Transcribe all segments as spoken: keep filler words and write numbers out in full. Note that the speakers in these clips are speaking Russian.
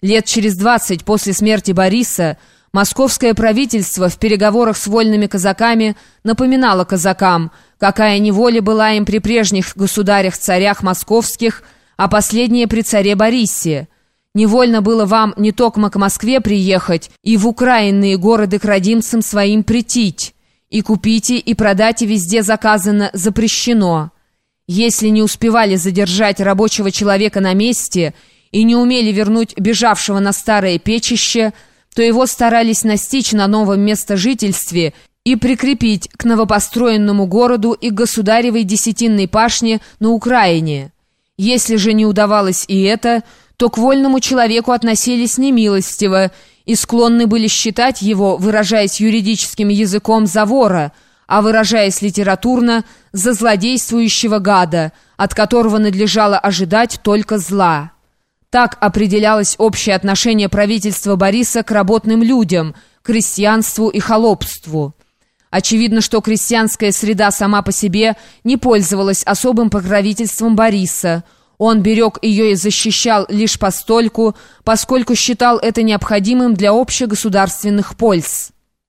Лет через двадцать после смерти Бориса московское правительство в переговорах с вольными казаками напоминало казакам, какая неволя была им при прежних государях-царях московских, а последнее при царе Борисе. Невольно было вам не токмо к Москве приехать и в украинные города к родимцам своим притить, и купите, и продайте везде заказано запрещено. Если не успевали задержать рабочего человека на месте и не умели вернуть бежавшего на старое печище, то его старались настичь на новом местожительстве и прикрепить к новопостроенному городу и к государевой десятинной пашне на Украине. Если же не удавалось и это, то к вольному человеку относились немилостиво и склонны были считать его, выражаясь юридическим языком, за вора, а выражаясь литературно, за злодействующего гада, от которого надлежало ожидать только зла. Так определялось общее отношение правительства Бориса к работным людям, крестьянству и холопству. Очевидно, что крестьянская среда сама по себе не пользовалась особым покровительством Бориса. Он берег ее и защищал лишь постольку, поскольку считал это необходимым для общегосударственных польз.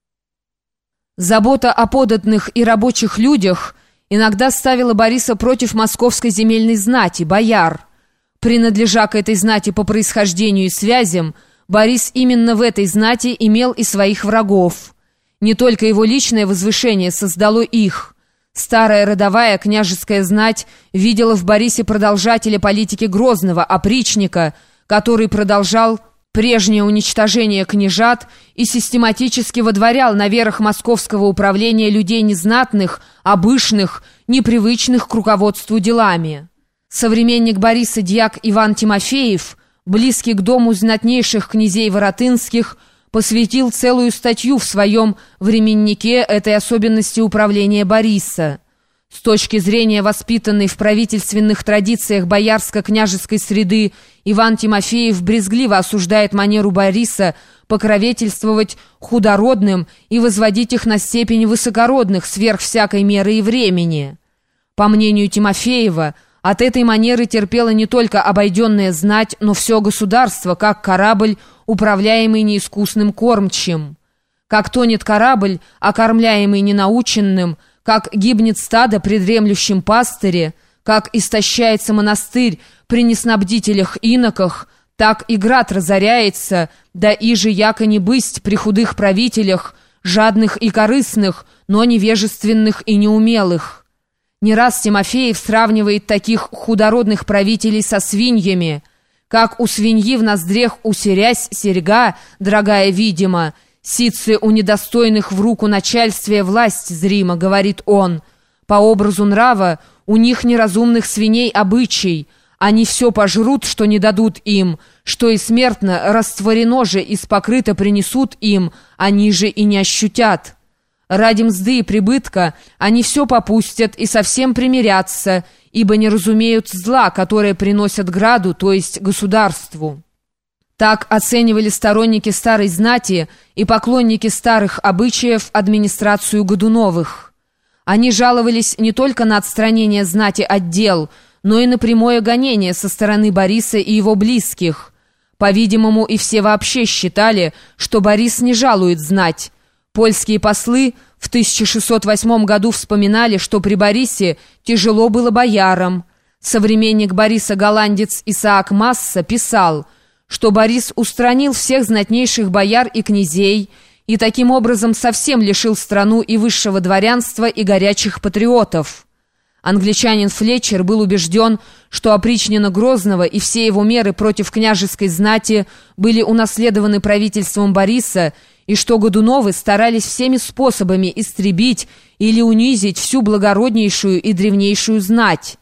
Забота о податных и рабочих людях иногда ставила Бориса против московской земельной знати, бояр. Принадлежа к этой знати по происхождению и связям, Борис именно в этой знати имел и своих врагов. Не только его личное возвышение создало их. Старая родовая княжеская знать видела в Борисе продолжателя политики Грозного, опричника, который продолжал прежнее уничтожение княжат и систематически водворял на верах московского управления людей незнатных, обычных, непривычных к руководству делами. Современник Бориса дьяк Иван Тимофеев, близкий к дому знатнейших князей воротынских, посвятил целую статью в своем временнике этой особенности управления Бориса. С точки зрения воспитанной в правительственных традициях боярско-княжеской среды, Иван Тимофеев брезгливо осуждает манеру Бориса покровительствовать худородным и возводить их на степень высокородных сверх всякой меры и времени. По мнению Тимофеева, от этой манеры терпела не только обойденная знать, но все государство, как корабль, управляемый неискусным кормчим. Как тонет корабль, окормляемый ненаученным, как гибнет стадо при дремлющем пастыре, как истощается монастырь при неснабдителях-иноках, так и град разоряется, да иже яко не бысть при худых правителях, жадных и корыстных, но невежественных и неумелых. Не раз Тимофеев сравнивает таких худородных правителей со свиньями. Как у свиньи в ноздрях усерясь серьга, дорогая видимо, ситцы у недостойных в руку начальствия власть зримо, говорит он. По образу нрава у них неразумных свиней обычай. Они все пожрут, что не дадут им, что и смертно растворено же и спокрыто принесут им, они же и не ощутят. Ради мзды и прибытка они все попустят и совсем примирятся, ибо не разумеют зла, которое приносят граду, то есть государству. Так оценивали сторонники старой знати и поклонники старых обычаев администрацию Годуновых. Они жаловались не только на отстранение знати от дел, но и на прямое гонение со стороны Бориса и его близких. По-видимому, и все вообще считали, что Борис не жалует знать. Польские послы в тысяча шестьсот восьмом году вспоминали, что при Борисе тяжело было боярам. Современник Бориса голландец Исаак Масса писал, что Борис устранил всех знатнейших бояр и князей и таким образом совсем лишил страну и высшего дворянства, и горячих патриотов. Англичанин Флетчер был убежден, что опричнина Грозного и все его меры против княжеской знати были унаследованы правительством Бориса, и что Годуновы старались всеми способами истребить или унизить всю благороднейшую и древнейшую знать.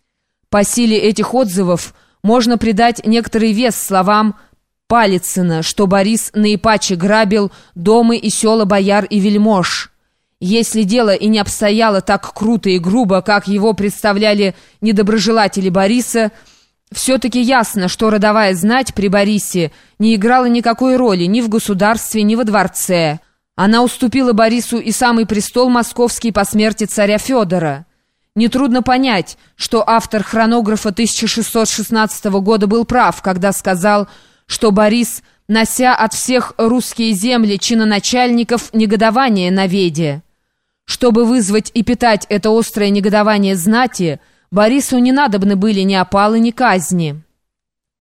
По силе этих отзывов можно придать некоторый вес словам Палицына, что Борис наипаче грабил домы и села бояр и вельмож. Если дело и не обстояло так круто и грубо, как его представляли недоброжелатели Бориса, все-таки ясно, что родовая знать при Борисе не играла никакой роли ни в государстве, ни во дворце. Она уступила Борису и самый престол московский по смерти царя Федора. Нетрудно понять, что автор хронографа тысяча шестьсот шестнадцатого года был прав, когда сказал, что Борис, нося от всех русские земли чиноначальников, негодование наведе. Чтобы вызвать и питать это острое негодование знати, Борису не надобны были ни опалы, ни казни.